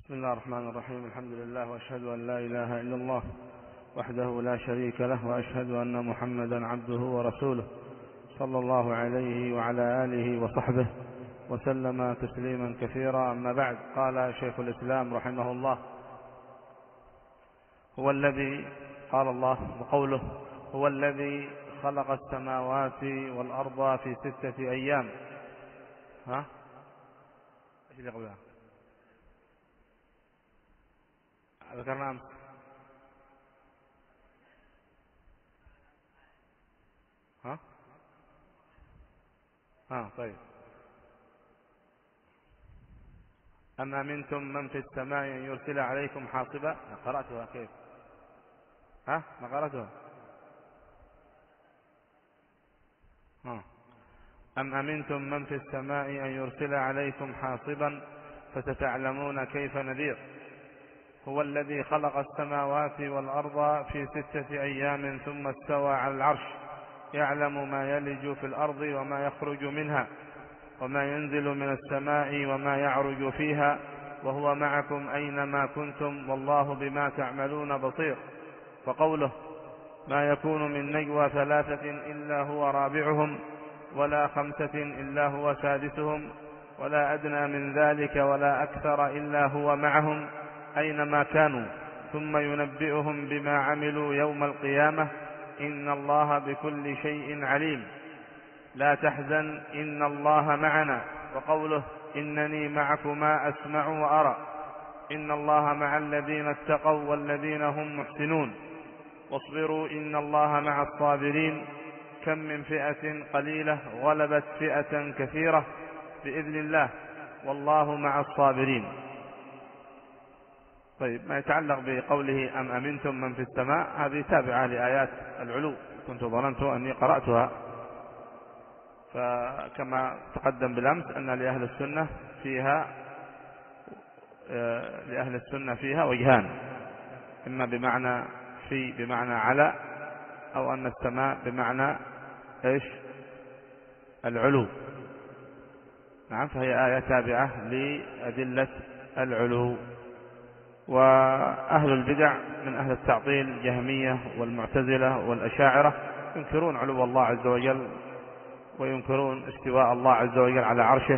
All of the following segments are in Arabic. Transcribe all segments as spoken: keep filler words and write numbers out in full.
بسم الله الرحمن الرحيم. الحمد لله، وأشهد أن لا إله إلا الله وحده لا شريك له، وأشهد أن محمدا عبده ورسوله صلى الله عليه وعلى آله وصحبه وسلم تسليما كثيرا. أما بعد، قال شيخ الإسلام رحمه الله: هو الذي قال الله وقوله: هو الذي خلق السماوات والأرض في ستة أيام. ها ايش اللي قبلها؟ ذكرنا أمس. ها ها طيب. أم أمنتم من في السماء أن يرسل عليكم حاصبا. قرأتها كيف؟ ها ما قرأتها؟ ها أم أمنتم من في السماء أن يرسل عليكم حاصبا فستعلمون كيف نذير. هو الذي خلق السماوات والأرض في ستة أيام ثم استوى على العرش، يعلم ما يلج في الأرض وما يخرج منها وما ينزل من السماء وما يعرج فيها، وهو معكم أينما كنتم والله بما تعملون بصير. وقوله: ما يكون من نجوى ثلاثة إلا هو رابعهم ولا خمسة إلا هو سادسهم ولا أدنى من ذلك ولا أكثر إلا هو معهم أينما كانوا ثم ينبئهم بما عملوا يوم القيامة، إن الله بكل شيء عليم. لا تحزن إن الله معنا. وقوله: إنني معكما أسمع وأرى، إن الله مع الذين اتقوا والذين هم محسنون. واصبروا إن الله مع الصابرين. كم من فئة قليلة غلبت فئة كثيرة بإذن الله والله مع الصابرين. طيب، ما يتعلق بقوله أم أمنتم من في السماء، هذه تابعة لآيات العلو، كنت ظننت أني قرأتها. فكما تقدم بالأمس أن لأهل السنة فيها لأهل السنة فيها وجهان: إما بمعنى في بمعنى على، أو أن السماء بمعنى إيش؟ العلو. نعم، فهي آية تابعة لأدلة العلو. وأهل البدع من أهل التعطيل الجهمية والمعتزلة والأشاعرة ينكرون علو الله عز وجل، وينكرون استواء الله عز وجل على عرشه.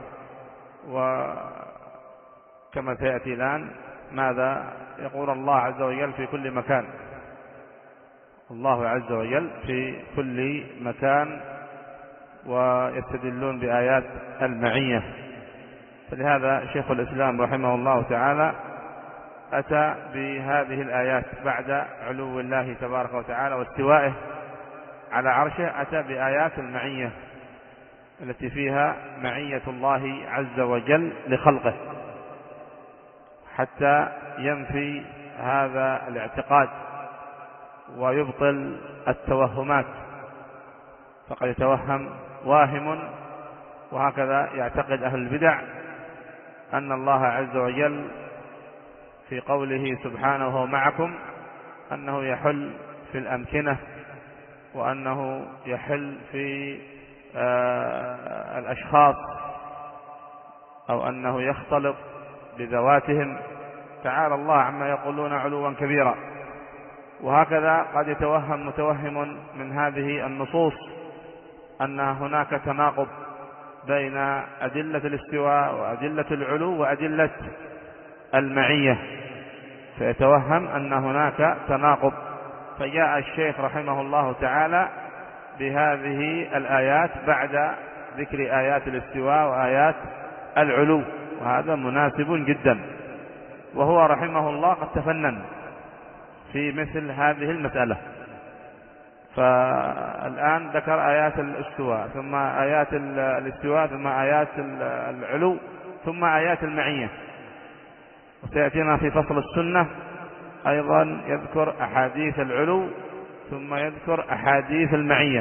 وكما سيأتي الآن ماذا يقول الله عز وجل في كل مكان. الله عز وجل في كل مكان، ويستدلون بآيات المعية. فلهذا شيخ الإسلام رحمه الله تعالى أتى بهذه الآيات بعد علو الله تبارك وتعالى واستوائه على عرشه، أتى بآيات المعية التي فيها معية الله عز وجل لخلقه، حتى ينفي هذا الاعتقاد ويبطل التوهمات. فقد يتوهم واهم، وهكذا يعتقد أهل البدع، أن الله عز وجل في قوله سبحانه معكم أنه يحل في الأمكنة، وأنه يحل في آه الأشخاص، أو أنه يختلط بذواتهم. تعالى الله عما يقولون علوا كبيرا. وهكذا قد يتوهم متوهم من هذه النصوص أن هناك تناقض بين أدلة الاستواء وأدلة العلو وأدلة المعية، فيتوهم أن هناك تناقض. فجاء الشيخ رحمه الله تعالى بهذه الآيات بعد ذكر آيات الاستواء وآيات العلو، وهذا مناسب جدا. وهو رحمه الله قد تفنن في مثل هذه المسألة. فالآن ذكر آيات الاستواء، ثم آيات الاستواء، ثم آيات العلو، ثم آيات المعية. وسيأتينا في فصل السنة أيضا يذكر أحاديث العلو، ثم يذكر أحاديث المعية،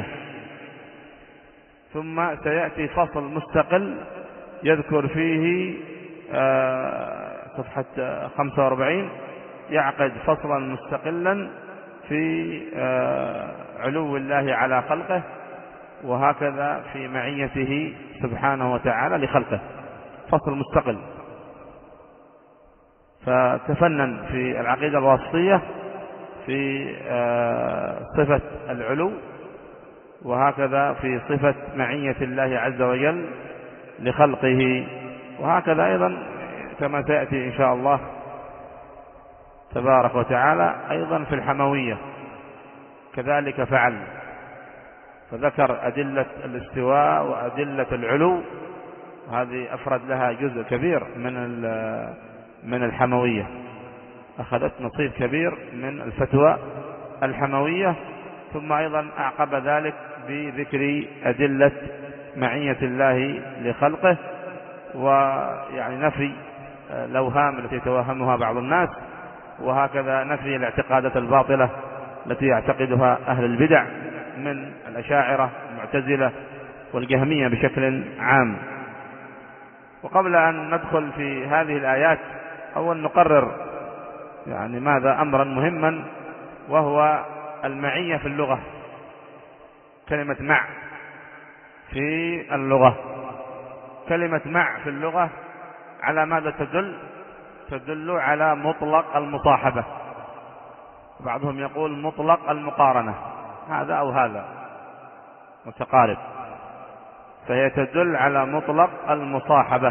ثم سيأتي فصل مستقل يذكر فيه صفحة خمسة وأربعين، يعقد فصلا مستقلا في علو الله على خلقه، وهكذا في معيته سبحانه وتعالى لخلقه، فصل مستقل. فتفنن في العقيدة الواسطية في صفة العلو، وهكذا في صفة معية الله عز وجل لخلقه، وهكذا أيضا كما سيأتي إن شاء الله تبارك وتعالى أيضا في الحموية كذلك فعل، فذكر أدلة الاستواء وأدلة العلو، هذه أفرد لها جزء كبير من من الحموية، أخذت نصيب كبير من الفتوى الحموية. ثم أيضا أعقب ذلك بذكر أدلة معية الله لخلقه، ويعني نفي الأوهام التي يتوهمها بعض الناس، وهكذا نفي الاعتقادات الباطلة التي يعتقدها أهل البدع من الأشاعرة المعتزلة والجهمية بشكل عام. وقبل أن ندخل في هذه الآيات أول نقرر يعني ماذا أمرا مهما، وهو المعية في اللغة. كلمة مع في اللغة، كلمة مع في اللغة على ماذا تدل؟ تدل على مطلق المصاحبة، بعضهم يقول مطلق المقارنة، هذا أو هذا متقارب، فهي تدل على مطلق المصاحبة،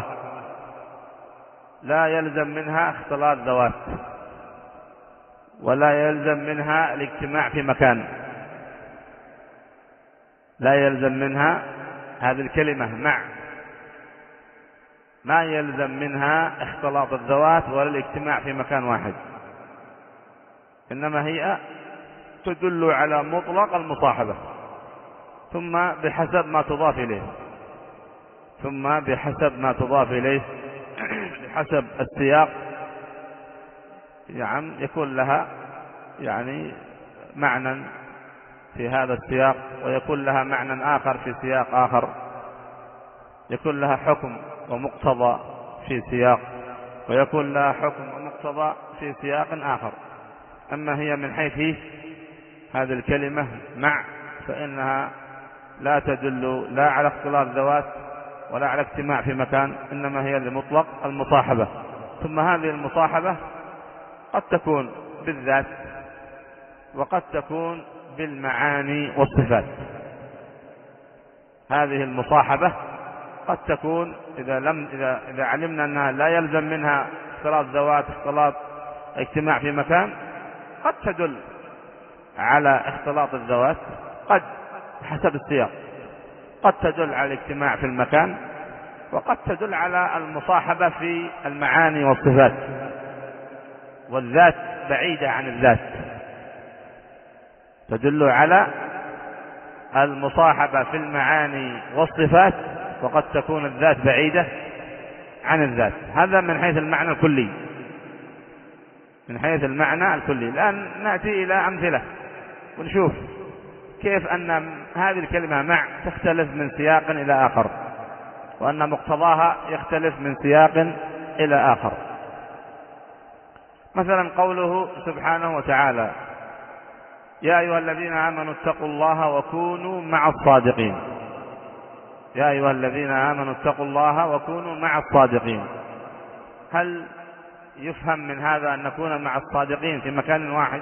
لا يلزم منها اختلاط ذوات، ولا يلزم منها الاجتماع في مكان، لا يلزم منها هذه الكلمة مع، ما يلزم منها اختلاط الذوات ولا الاجتماع في مكان واحد، إنما هي تدل على مطلق المصاحبة، ثم بحسب ما تضاف إليه، ثم بحسب ما تضاف إليه بحسب السياق يعني يكون لها يعني معنى في هذا السياق، ويكون لها معنى آخر في سياق آخر، يكون لها حكم ومقتضى في سياق، ويكون لها حكم ومقتضى في سياق آخر. أما هي من حيث هي هذه الكلمة مع، فإنها لا تدل لا على اختلاط ذوات ولا على اجتماع في مكان، إنما هي لمطلق المصاحبة. ثم هذه المصاحبة قد تكون بالذات، وقد تكون بالمعاني والصفات. هذه المصاحبة قد تكون إذا لم إذا إذا علمنا أنها لا يلزم منها اختلاط ذوات اختلاط اجتماع في مكان، قد تدل على اختلاط الذوات، قد حسب السياق، قد تدل على الاجتماع في المكان، وقد تدل على المصاحبة في المعاني والصفات، والذات بعيدة عن الذات، تدل على المصاحبة في المعاني والصفات، وقد تكون الذات بعيدة عن الذات. هذا من حيث المعنى الكلي، من حيث المعنى الكلي. الآن نأتي إلى أمثلة ونشوف كيف أن هذه الكلمة مع تختلف من سياق إلى آخر، وأن مقتضاها يختلف من سياق إلى آخر. مثلا قوله سبحانه وتعالى: يا أيها الذين آمنوا اتقوا الله وكونوا مع الصادقين. يا أيها الذين آمنوا اتقوا الله وكونوا مع الصادقين. هل يفهم من هذا أن نكون مع الصادقين في مكان واحد؟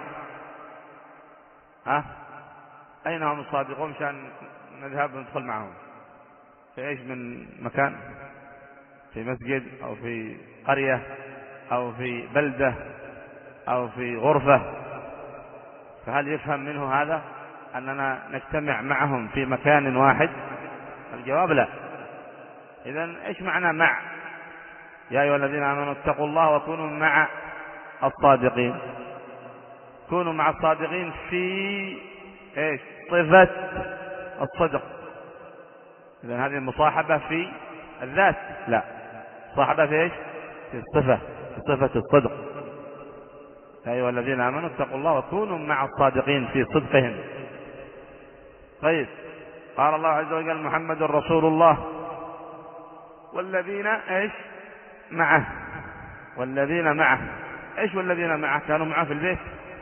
ها؟ أين هم الصادقون مشان نذهب وندخل معهم؟ في إيش من مكان؟ في مسجد أو في قرية أو في بلدة أو في غرفة. فهل يفهم منه هذا أننا نجتمع معهم في مكان واحد؟ الجواب لا. إذن إيش معنى مع؟ يا أيها الذين آمنوا اتقوا الله وكونوا مع الصادقين. كونوا مع الصادقين في إيش؟ صفة الصدق. إذن هذه المصاحبة في الذات؟ لا، مصاحبة في إيش؟ في الصفة، في صفة الصدق. يا أيها الذين آمنوا اتقوا الله وكونوا مع الصادقين في صدقهم. طيب، قال الله عز وجل: محمد رسول الله والذين إيش معه. والذين معه إيش والذين معه؟ كانوا معه في البيت؟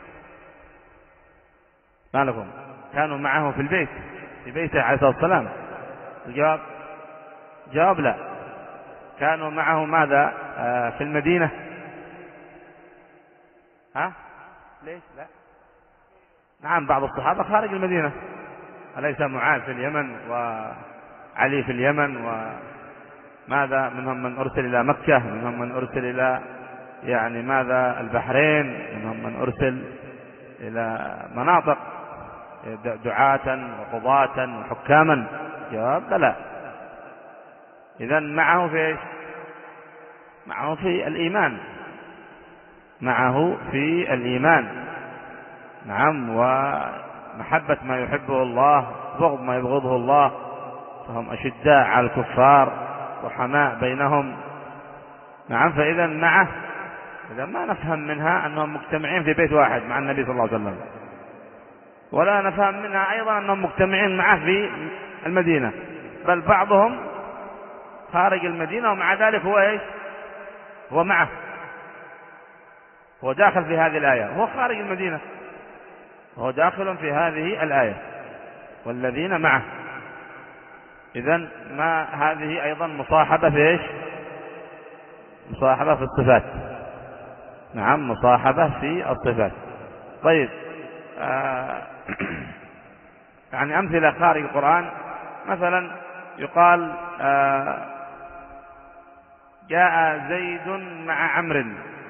ما لكم؟ كانوا معه في البيت، في بيته عليه الصلاة والسلام. الجواب جواب لا. كانوا معه ماذا؟ آه في المدينة. ها ليش لا؟ نعم بعض الصحابة خارج المدينة، أليس معاذ في اليمن وعلي في اليمن، وماذا منهم من أرسل إلى مكة، منهم من أرسل إلى يعني ماذا البحرين، منهم من أرسل إلى مناطق دعاة وقضاة وحكاما. جواب لا. إذن معه في إيش؟ معه في الإيمان، معه في الإيمان. نعم، ومحبة ما يحبه الله، بغض ما يبغضه الله، فهم أشداء على الكفار وحماء بينهم. نعم، فإذا معه، إذا ما نفهم منها أنهم مجتمعين في بيت واحد مع النبي صلى الله عليه وسلم، ولا نفهم منها أيضا أنهم مجتمعين معه في المدينة، بل بعضهم خارج المدينة ومع ذلك هو إيش؟ هو معه، هو داخل في هذه الآية، هو خارج المدينة هو داخل في هذه الآية والذين معه. إذن ما هذه أيضا مصاحبة في إيش؟ مصاحبة في الصفات. نعم، مصاحبة في الصفات. طيب، آه يعني أمثلة خارج القرآن، مثلا يقال آه جاء زيد مع عمرو،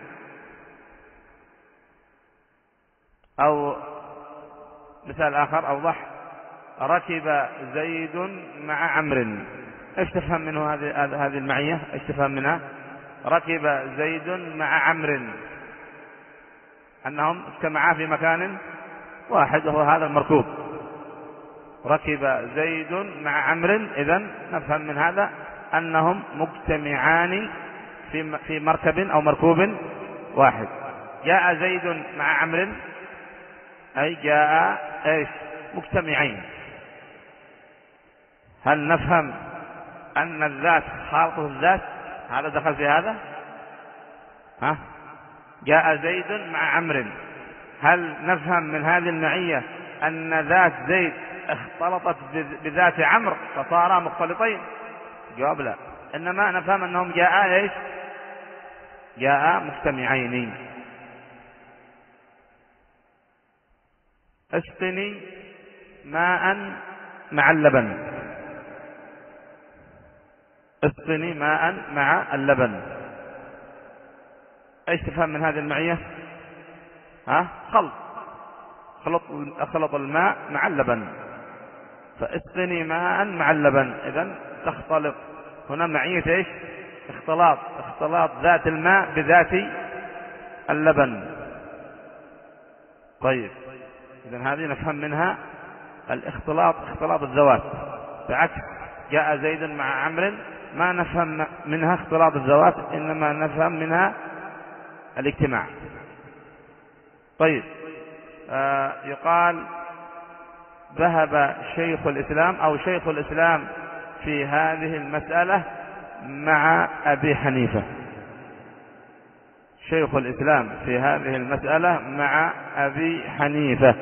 أو مثال آخر أوضح، ركب زيد مع عمرو. ايش تفهم منه هذه هذه المعية؟ ايش تفهم منها؟ ركب زيد مع عمرو، أنهم اجتمعا في مكان واحد وهو هذا المركوب. ركب زيد مع عمرو، إذن نفهم من هذا أنهم مجتمعان في في مركب أو مركوب واحد. جاء زيد مع عمرو أي جاء ايش؟ مجتمعين. هل نفهم أن الذات خالطة الذات؟ هذا دخل في هذا؟ ها؟ جاء زيد مع عمرو، هل نفهم من هذه المعية أن ذات زيد اختلطت بذات عمرو فصارا مختلطين؟ جواب لا، إنما نفهم أنهم جاء ايش؟ جاء مجتمعين. اسقني ماء مع اللبن، اسقني ماء مع اللبن، ايش تفهم من هذه المعية؟ ها؟ خلط خلط خلط الماء مع اللبن، فاسقني ماء مع اللبن، اذن تختلط هنا معية ايش؟ اختلاط، اختلاط ذات الماء بذات اللبن. طيب، إذن هذه نفهم منها الاختلاط، اختلاط الذوات، بعكس جاء زيد مع عمرو ما نفهم منها اختلاط الذوات، إنما نفهم منها الاجتماع. طيب، آه يقال ذهب شيخ الإسلام أو شيخ الإسلام في هذه المسألة مع أبي حنيفة. شيخ الإسلام في هذه المسألة مع أبي حنيفة،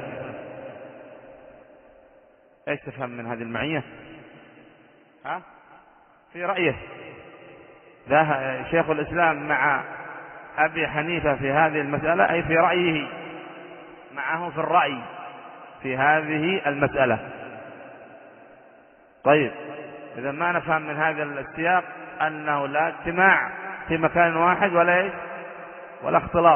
ايش تفهم من هذه المعية؟ ها؟ في رأيه ذهب شيخ الإسلام مع أبي حنيفة في هذه المسألة، أي في رأيه، معه في الرأي في هذه المسألة. طيب، إذا ما نفهم من هذا السياق أنه لا اجتماع في مكان واحد ولا إيش؟ ولا اختلاط،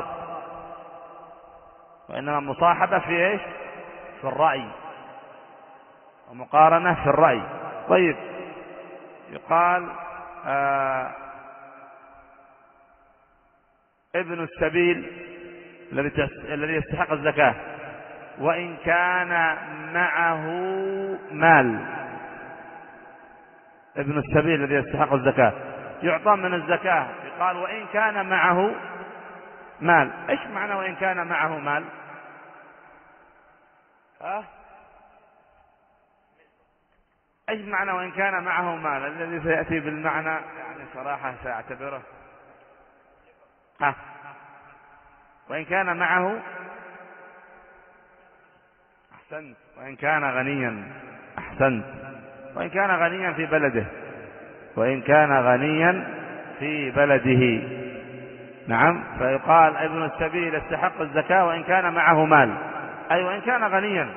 وإنما مصاحبة في إيش؟ في الرأي، ومقارنة في الرأي. طيب، يقال آه ابن السبيل الذي يستحق الزكاة وإن كان معه مال، ابن السبيل الذي يستحق الزكاة يعطى من الزكاة، يقال وإن كان معه مال. ايش معنى وإن كان معه مال؟ ها؟ ايش معنى وإن كان معه مال؟ الذي سيأتي بالمعنى يعني صراحة سأعتبره ها وإن كان معه، أحسنت، وإن كان غنيا، أحسنت، وإن كان غنيا في بلده، وإن كان غنيا في بلده. نعم، فيقال ابن السبيل يستحق الزكاة وإن كان معه مال، أي وإن كان غنيا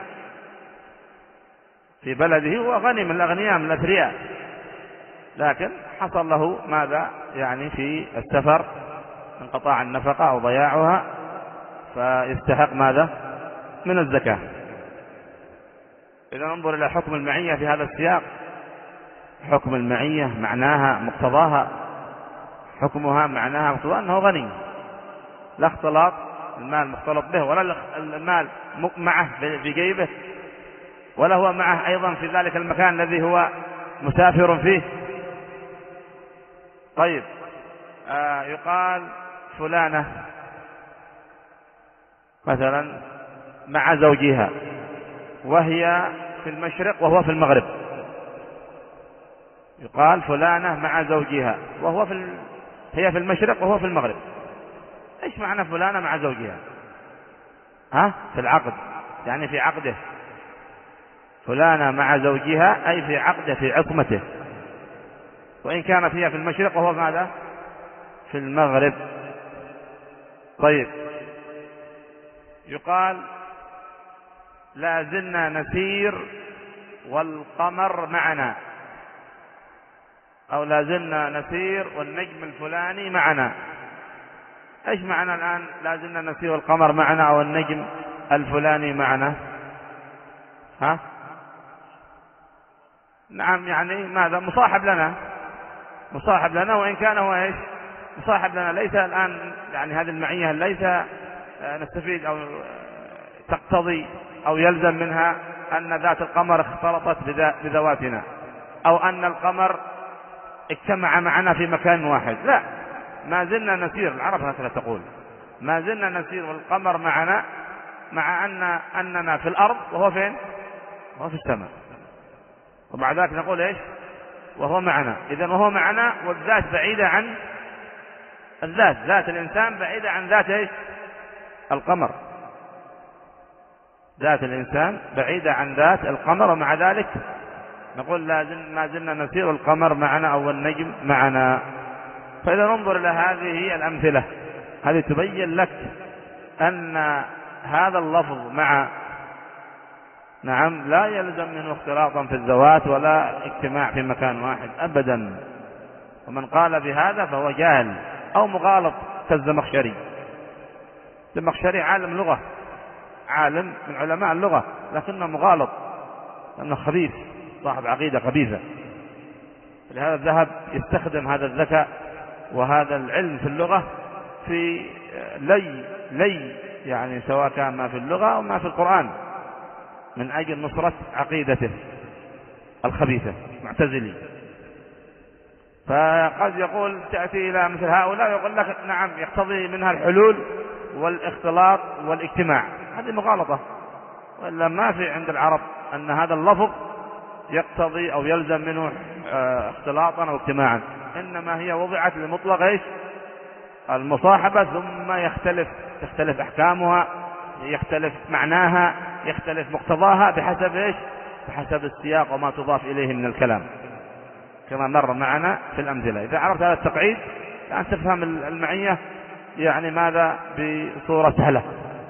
في بلده، هو غني من الأغنياء من الأثرياء، لكن حصل له ماذا يعني في السفر انقطاع النفقة أو ضياعها، فيستحق ماذا من الزكاة. إذا ننظر إلى حكم المعية في هذا السياق، حكم المعية معناها مقتضاها، حكمها معناها مقتضاها أنه غني، لا اختلاط المال مختلط به، ولا المال معه في جيبه، ولا هو معه أيضا في ذلك المكان الذي هو مسافر فيه. طيب، آه يقال فلانة مثلا مع زوجها وهي في المشرق وهو في المغرب، يقال فلانة مع زوجها وهو في ال... هي في المشرق وهو في المغرب. ايش معنى فلانة مع زوجها؟ ها في العقد، يعني في عقده، فلانة مع زوجها أي في عقده في عصمته، وإن كانت هي في المشرق وهو ماذا في المغرب. طيب، يقال لا زلنا نسير والقمر معنا، أو لا زلنا نسير والنجم الفلاني معنا. ايش معنى الآن لا زلنا نسير والقمر معنا أو النجم الفلاني معنا؟ ها نعم، يعني ماذا مصاحب لنا، مصاحب لنا، وإن كان هو ايش مصاحب لنا. ليس الآن يعني هذه المعية ليس نستفيد أو تقتضي أو يلزم منها أن ذات القمر اختلطت بذواتنا، أو أن القمر اجتمع معنا في مكان واحد، لا، ما زلنا نسير. العرب هكذا تقول، ما زلنا نسير والقمر معنا، مع أن أننا في الأرض وهو فين؟ وهو في السماء. وبعد ذلك نقول ايش؟ وهو معنا. إذن وهو معنا والذات بعيدة عن الذات، ذات الإنسان بعيدة عن ذات ايش؟ القمر. ذات الإنسان بعيدة عن ذات القمر، ومع ذلك نقول لا زل ما زلنا نسير والقمر معنا أو النجم معنا. فإذا ننظر إلى هذه الأمثلة، هذه تبين لك أن هذا اللفظ مع نعم لا يلزم منه اختلاطا في الذوات ولا اجتماع في مكان واحد أبدا. ومن قال بهذا فهو جاهل أو مغالط كالزمخشري. الزمخشري عالم لغة، عالم من علماء اللغة، لكنه مغالط لأنه خبيث، صاحب عقيدة خبيثة. لهذا الذهب يستخدم هذا الذكاء وهذا العلم في اللغة في لي لي يعني سواء كان ما في اللغة أو ما في القرآن، من أجل نصرة عقيدته الخبيثة معتزلي. فقد يقول تأتي إلى مثل هؤلاء يقول لك نعم يقتضي منها الحلول والاختلاط والاجتماع، هذه مغالطة. وإلا ما في عند العرب أن هذا اللفظ يقتضي أو يلزم منه اختلاطا أو اجتماعا، إنما هي وضعت لمطلق ايش؟ المصاحبة، ثم يختلف تختلف أحكامها، يختلف معناها، يختلف مقتضاها بحسب ايش؟ بحسب السياق وما تضاف إليه من الكلام، كما مر معنا في الأمثلة. إذا عرفت هذا التقعيد الآن تفهم المعية يعني ماذا بصورة سهلة،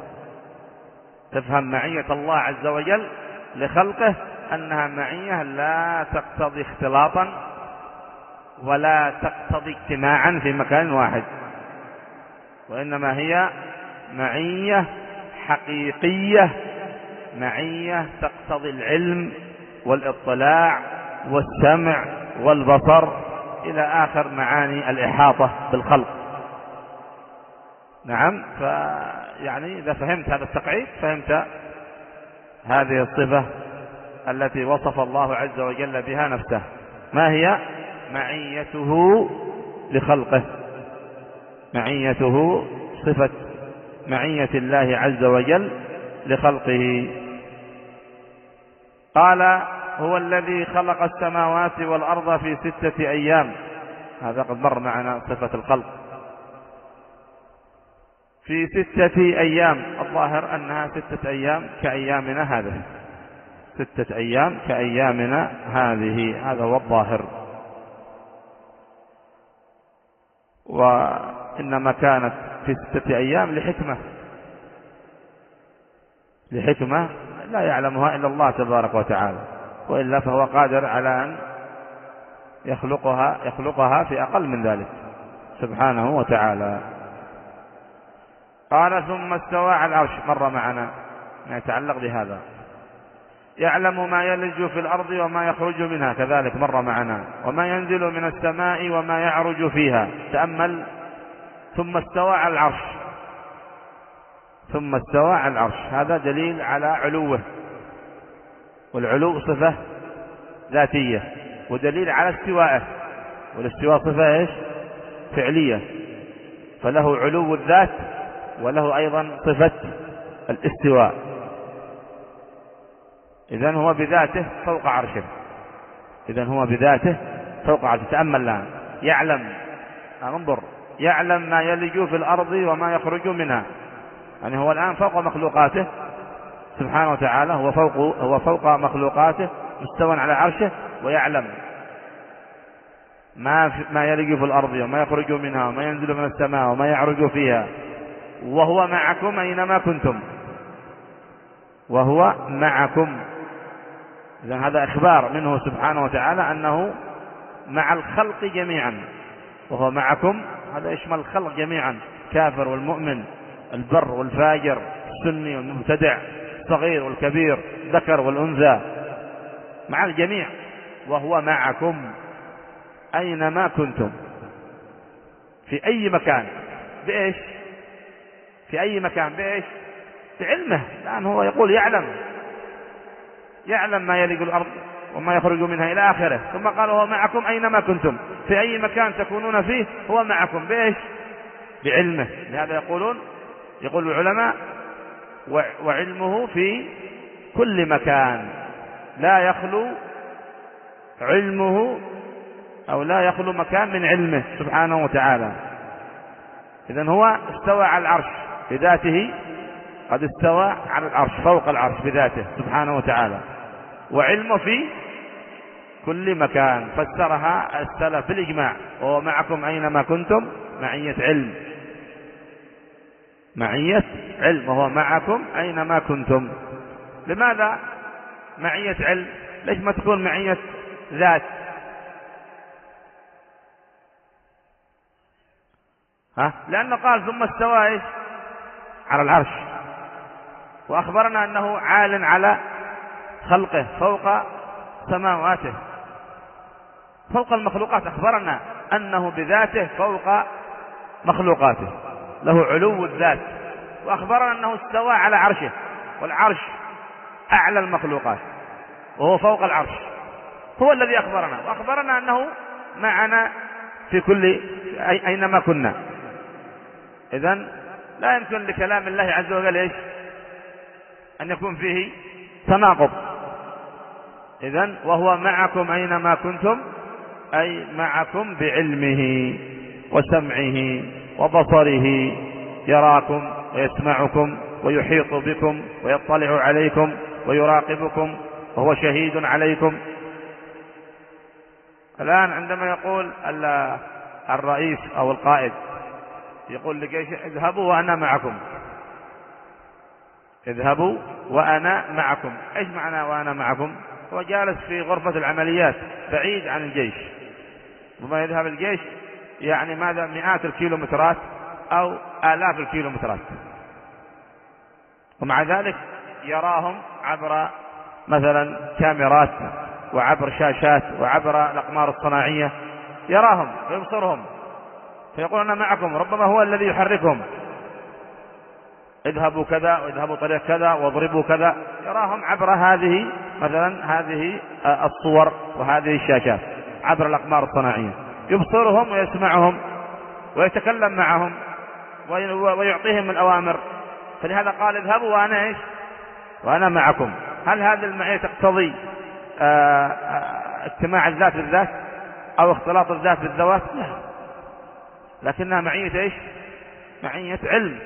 تفهم معية الله عز وجل لخلقه أنها معية لا تقتضي اختلاطا ولا تقتضي اجتماعا في مكان واحد، وإنما هي معية حقيقية، معية تقتضي العلم والاطلاع والسمع والبصر إلى آخر معاني الإحاطة بالخلق. نعم، فيعني إذا فهمت هذا التقعيد فهمت هذه الصفة التي وصف الله عز وجل بها نفسه. ما هي؟ معيته لخلقه، معيته صفة معية الله عز وجل لخلقه. قال هو الذي خلق السماوات والأرض في ستة أيام، هذا قد مر معنا صفة الخلق في ستة أيام، الظاهر أنها ستة أيام كأيامنا هذه، ستة أيام كأيامنا هذه، هذا هو الظاهر. إنما كانت في ستة أيام لحكمة لحكمة لا يعلمها إلا الله تبارك وتعالى، وإلا فهو قادر على أن يخلقها يخلقها في أقل من ذلك سبحانه وتعالى. قال ثم استوى على العرش، مر معنا ما يتعلق بهذا. يعلم ما يلج في الأرض وما يخرج منها، كذلك مر معنا. وما ينزل من السماء وما يعرج فيها. تأمل، ثم استوى على العرش، ثم استوى على العرش، هذا دليل على علوه، والعلو صفة ذاتية، ودليل على استوائه، والاستواء صفة ايش؟ فعلية، فله علو الذات وله أيضا صفة الاستواء. إذن هو بذاته فوق عرشه، إذن هو بذاته فوق عرشه. تأمل الآن، يعلم، انظر، يعلم ما يلج في الأرض وما يخرج منها، يعني هو الآن فوق مخلوقاته سبحانه وتعالى، هو فوق هو فوق مخلوقاته مستوى على عرشه، ويعلم ما ما يلج في الأرض وما يخرج منها وما ينزل من السماء وما يعرج فيها، وهو معكم أينما كنتم، وهو معكم. إذن هذا إخبار منه سبحانه وتعالى أنه مع الخلق جميعا، وهو معكم، هذا يشمل الخلق جميعا، كافر والمؤمن، البر والفاجر، السني والمبتدع، الصغير والكبير، ذكر والأنثى، مع الجميع. وهو معكم أينما كنتم، في أي مكان، بإيش؟ في أي مكان بإيش؟ بعلمه، لأن هو يقول يعلم يعلم ما يلج الأرض وما يخرج منها إلى آخره. ثم قال هو معكم أينما كنتم، في أي مكان تكونون فيه هو معكم، بإيش؟ بعلمه. لهذا يقولون يقول العلماء وعلمه في كل مكان، لا يخلو علمه أو لا يخلو مكان من علمه سبحانه وتعالى. إذن هو استوى على العرش بذاته، قد استوى على العرش فوق العرش بذاته سبحانه وتعالى، وعلمه في كل مكان. فسرها السلف بالإجماع، وهو معكم أينما كنتم، معية علم، معية علم، وهو معكم أينما كنتم. لماذا معية علم؟ ليش ما تكون معية ذات؟ ها؟ لأنه قال ثم استوى إيش؟ على العرش، وأخبرنا أنه عال على خلقه فوق سماواته، فوق المخلوقات. أخبرنا أنه بذاته فوق مخلوقاته، له علو الذات. وأخبرنا أنه استوى على عرشه، والعرش أعلى المخلوقات وهو فوق العرش، هو الذي أخبرنا. وأخبرنا أنه معنا في كل أينما كنا. إذن لا يمكن لكلام الله عز وجل إيش؟ أن يكون فيه تناقض. إذن وهو معكم أينما كنتم، أي معكم بعلمه وسمعه وبصره، يراكم ويسمعكم ويحيط بكم ويطلع عليكم ويراقبكم وهو شهيد عليكم. الآن عندما يقول الرئيس أو القائد يقول لجيش اذهبوا وأنا معكم، اذهبوا وأنا معكم، إيش معنى وأنا معكم؟ هو جالس في غرفة العمليات بعيد عن الجيش، وما يذهب الجيش يعني ماذا؟ مئات الكيلومترات أو آلاف الكيلومترات، ومع ذلك يراهم عبر مثلا كاميرات وعبر شاشات وعبر الأقمار الصناعية، يراهم ويبصرهم، فيقول أنا معكم. ربما هو الذي يحركهم، اذهبوا كذا واذهبوا طريق كذا واضربوا كذا، يراهم عبر هذه مثلا هذه الصور وهذه الشاشات، عبر الأقمار الصناعية، يبصرهم ويسمعهم ويتكلم معهم ويعطيهم الأوامر. فلهذا قال اذهبوا وأنا إيش؟ وأنا معكم. هل هذه المعية تقتضي اجتماع الذات بالذات أو اختلاط الذات بالذوات؟ لا، لكنها معية إيش؟ معية علم،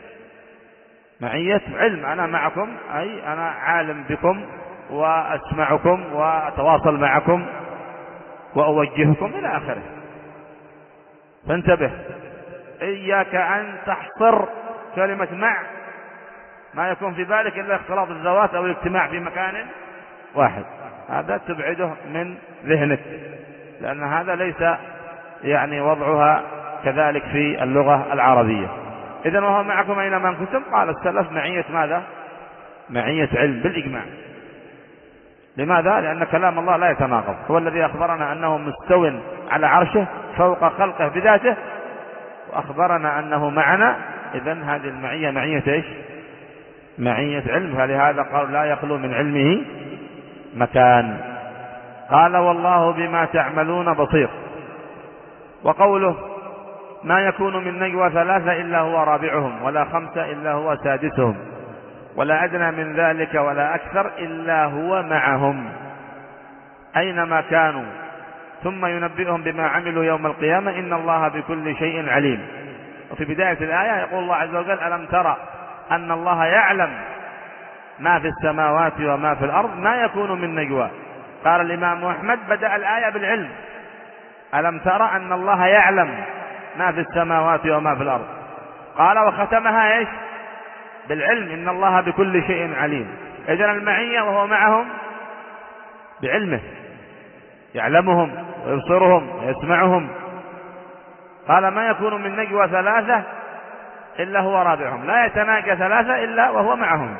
معية علم. أنا معكم أي أنا عالم بكم وأسمعكم وأتواصل معكم وأوجهكم إلى آخره. فانتبه، إياك أن تحصر كلمة مع ما يكون في بالك إلا اختلاط الذوات أو الاجتماع في مكان واحد، هذا تبعده من ذهنك، لأن هذا ليس يعني وضعها كذلك في اللغة العربية. إذن وهو معكم أينما كنتم، قال السلف معية ماذا؟ معية علم بالإجماع. لماذا؟ لأن كلام الله لا يتناقض، هو الذي أخبرنا أنه مستو على عرشه فوق خلقه بذاته، وأخبرنا أنه معنا. إذن هذه المعية معية إيش؟ معية علم، فلهذا قال لا يخلو من علمه مكان. قال والله بما تعملون بصير. وقوله ما يكون من نجوى ثلاثة إلا هو رابعهم ولا خمسة إلا هو سادسهم ولا أدنى من ذلك ولا أكثر إلا هو معهم أينما كانوا ثم ينبئهم بما عملوا يوم القيامة إن الله بكل شيء عليم. وفي بداية الآية يقول الله عز وجل ألم ترى أن الله يعلم ما في السماوات وما في الأرض ما يكون من نجوى. قال الإمام أحمد بدأ الآية بالعلم، ألم ترى أن الله يعلم ما في السماوات وما في الأرض، قال وختمها إيش؟ بالعلم إن الله بكل شيء عليم. إذن المعية وهو معهم بعلمه، يعلمهم ويبصرهم ويسمعهم. قال ما يكون من نجوى ثلاثة إلا هو رابعهم، لا يتناجى ثلاثة إلا وهو معهم،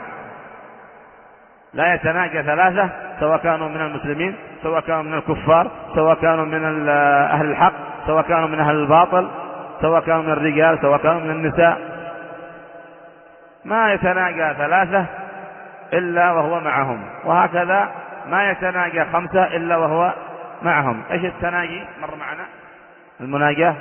لا يتناجى ثلاثة سواء كانوا من المسلمين سواء كانوا من الكفار سواء كانوا من أهل الحق سواء كانوا من أهل الباطل سواء كانوا من الرجال سواء كانوا من النساء، ما يتناجى ثلاثة إلا وهو معهم. وهكذا ما يتناجى خمسة إلا وهو معهم. إيش التناجي؟ مر معنا المناجاة،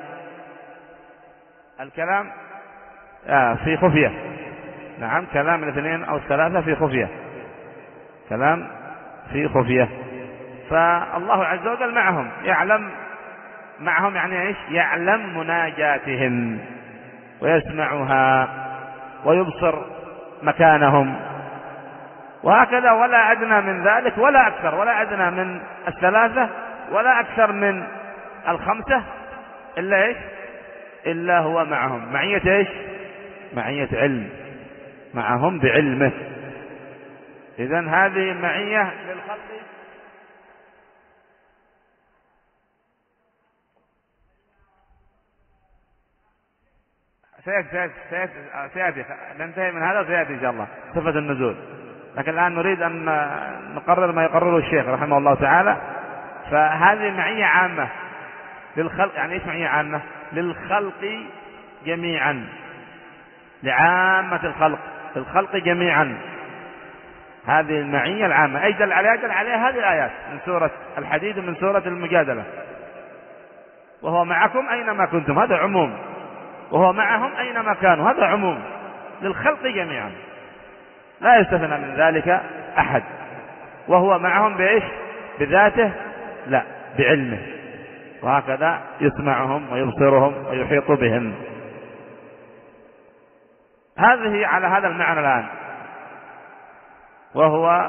الكلام آه في خفية. نعم، كلام الاثنين أو الثلاثة في خفية، كلام في خفية. فالله عز وجل معهم، يعلم معهم يعني إيش؟ يعلم مناجاتهم ويسمعها ويبصر مكانهم. وهكذا ولا أدنى من ذلك ولا أكثر، ولا أدنى من الثلاثة ولا أكثر من الخمسة إلا إيش؟ إلا هو معهم. معية إيش؟ معية علم، معهم بعلمه. إذن هذه معية للخلق سيأتي سيأتي سيأتي ننتهي من هذا وسيأتي إن شاء الله صفة النزول. لكن الآن نريد أن نقرر ما يقرره الشيخ رحمه الله تعالى. فهذه معية عامة للخلق. يعني إيش معية عامة؟ للخلق جميعا، لعامة الخلق، للخلق جميعا. هذه المعية العامة أي دل عليها دل عليها هذه الآيات من سورة الحديد ومن سورة المجادلة. وهو معكم أينما كنتم، هذا عموم. وهو معهم أينما كانوا، هذا عموم للخلق جميعا، لا يستثنى من ذلك أحد. وهو معهم بإيش؟ بذاته؟ لا، بعلمه. وهكذا يسمعهم ويبصرهم ويحيط بهم. هذه على هذا المعنى الآن، وهو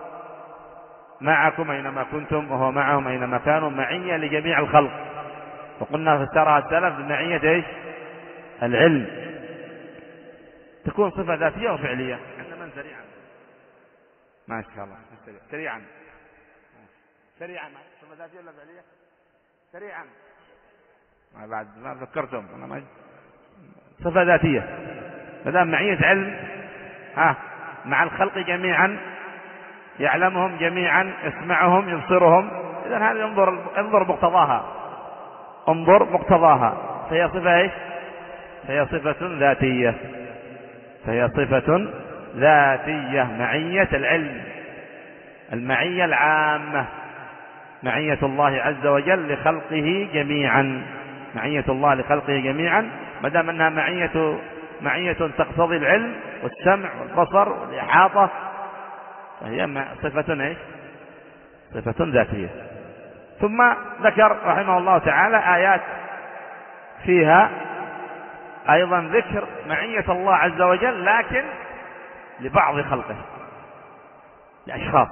معكم أينما كنتم وهو معهم أينما كانوا، معية لجميع الخلق. وقلنا فسرها السلف بمعية إيش؟ العلم. تكون صفة ذاتية وفعلية. عندنا من سريعا ما شاء الله سريعا سريعا صفة ذاتية ولا فعلية؟ سريعا ما بعد ما فكرتم. أنا ما صفة ذاتية ما دام معية علم ها مع الخلق جميعا، يعلمهم جميعا، يسمعهم، يبصرهم. إذن هذا انظر انظر مقتضاها، انظر مقتضاها. فهي صفة ايش؟ فهي صفة ذاتية، فهي صفة ذاتية. معية العلم، المعية العامة، معية الله عز وجل لخلقه جميعا، معية الله لخلقه جميعا. ما دام انها معية معية تقتضي العلم والسمع والبصر والإحاطة، فهي صفة ايش؟ صفة ذاتية. ثم ذكر رحمه الله تعالى آيات فيها أيضا ذكر معية الله عز وجل، لكن لبعض خلقه، لأشخاص،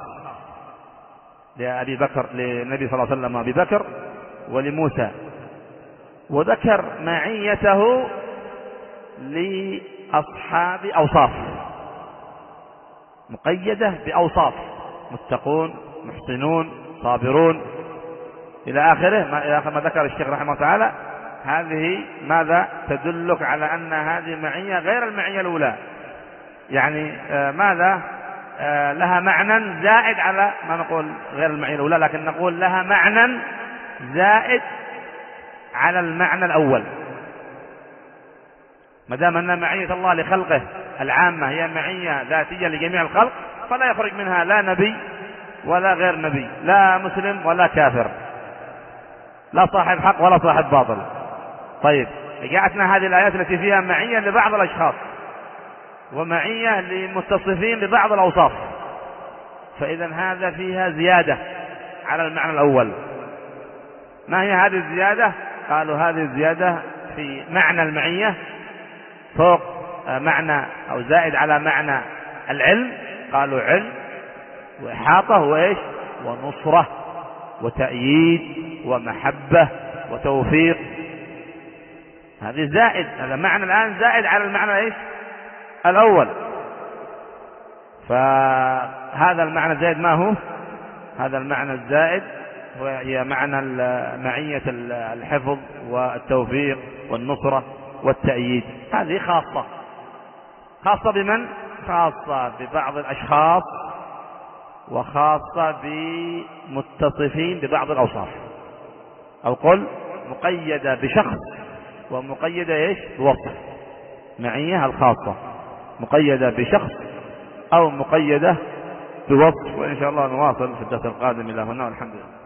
لأبي بكر، للنبي صلى الله عليه وسلم أبي بكر، ولموسى وذكر معيته لأصحاب أوصاف مقيدة بأوصاف: متقون، محسنون، صابرون، إلى آخره ما, إلى آخر ما ذكر الشيخ رحمه الله تعالى. هذه ماذا تدلك على أن هذه معية غير المعية الأولى، يعني آه ماذا آه لها معنى زائد على ما نقول غير المعية الأولى، لكن نقول لها معنى زائد على المعنى الأول. ما دام أن معية الله لخلقه العامة هي معية ذاتية لجميع الخلق، فلا يخرج منها لا نبي ولا غير نبي، لا مسلم ولا كافر، لا صاحب حق ولا صاحب باطل. طيب، جاءتنا هذه الآيات التي فيها معية لبعض الأشخاص ومعية لمتصفين ببعض الأوصاف، فإذا هذا فيها زيادة على المعنى الأول. ما هي هذه الزيادة؟ قالوا هذه الزيادة في معنى المعية فوق معنى أو زائد على معنى العلم. قالوا علم وإحاطة وإيش ونصرة وتأييد ومحبة وتوفيق. هذه زائد، هذا معنى الآن زائد على المعنى إيش الأول. فهذا المعنى الزائد ما هو؟ هذا المعنى الزائد وهي معنى معية الحفظ والتوفيق والنصرة والتأييد. هذه خاصة خاصة بمن؟ خاصة ببعض الأشخاص وخاصة بمتصفين ببعض الأوصاف، أو قل مقيدة بشخص ومقيدة إيش بوصف. معية الخاصة مقيدة بشخص أو مقيدة بوصف. وإن شاء الله نواصل في الدرس القادم. إلى هنا والحمد لله.